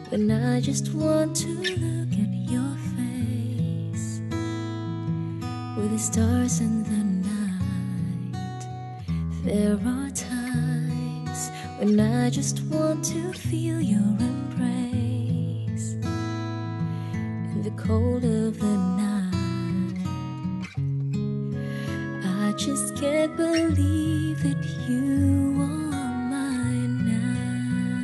when I just want to look at your face. With the stars in the night, there are times when I just want to feel your embrace. In the cold of the night, I just can't believe that you are mine now.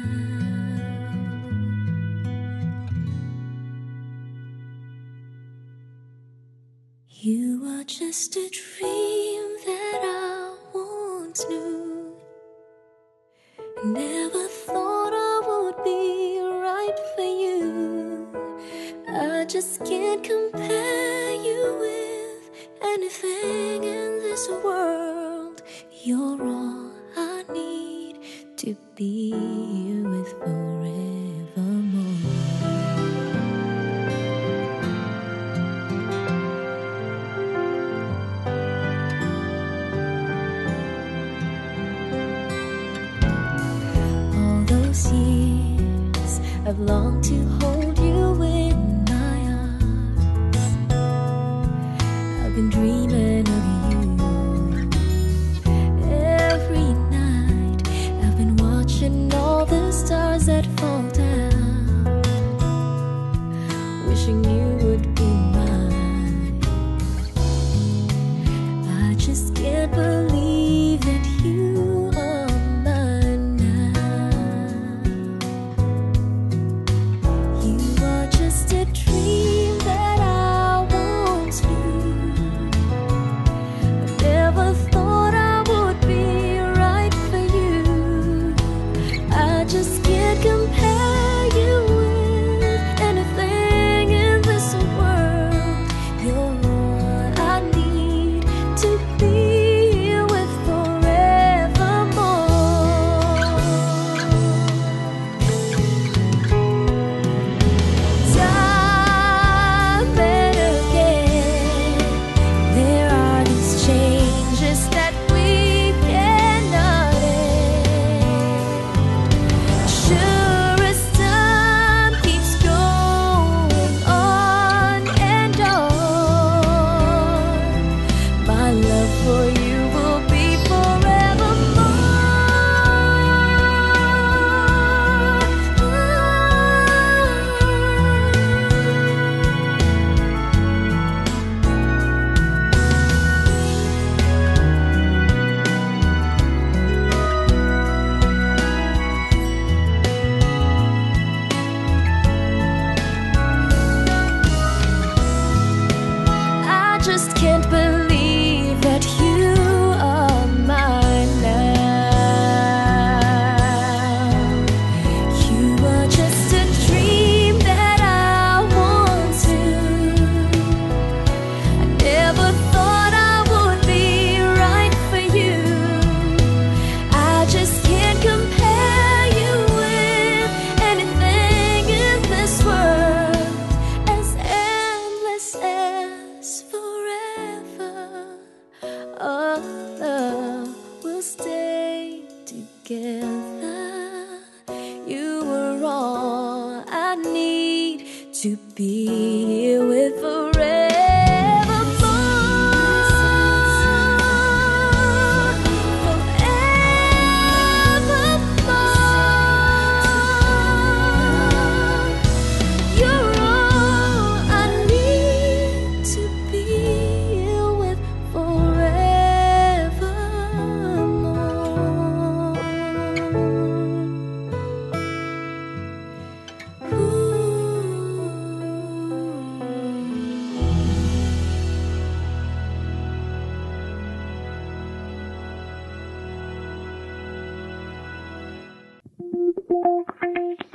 You are just a dream that I once knew. Never thought I would be right for you. I just can't compare you with anything in this world. You're all I need to be here with forevermore. All those years I've longed to hold you in my arms. I've been dreaming of you every night. I've been watching all the stars that fall down, wishing you would be mine. I just can't believe that you are mine now. You are just a dream that I once knew. I never thought I would be right for you. I just can't compare you with anything in this world. You're all I need to be here with forevermore. Time and again, there are these changes that we cannot end. Sure as time keeps going on and on, my love for you will be I just can't believe that you are mine now. You are just a dream that I once knew. I never thought I would be right for you. I just can't compare you with anything in this world. As endless as forever, our love will stay together. You are all I need to be here with forevermore. You're all I need to be here with forevermore. Ooh.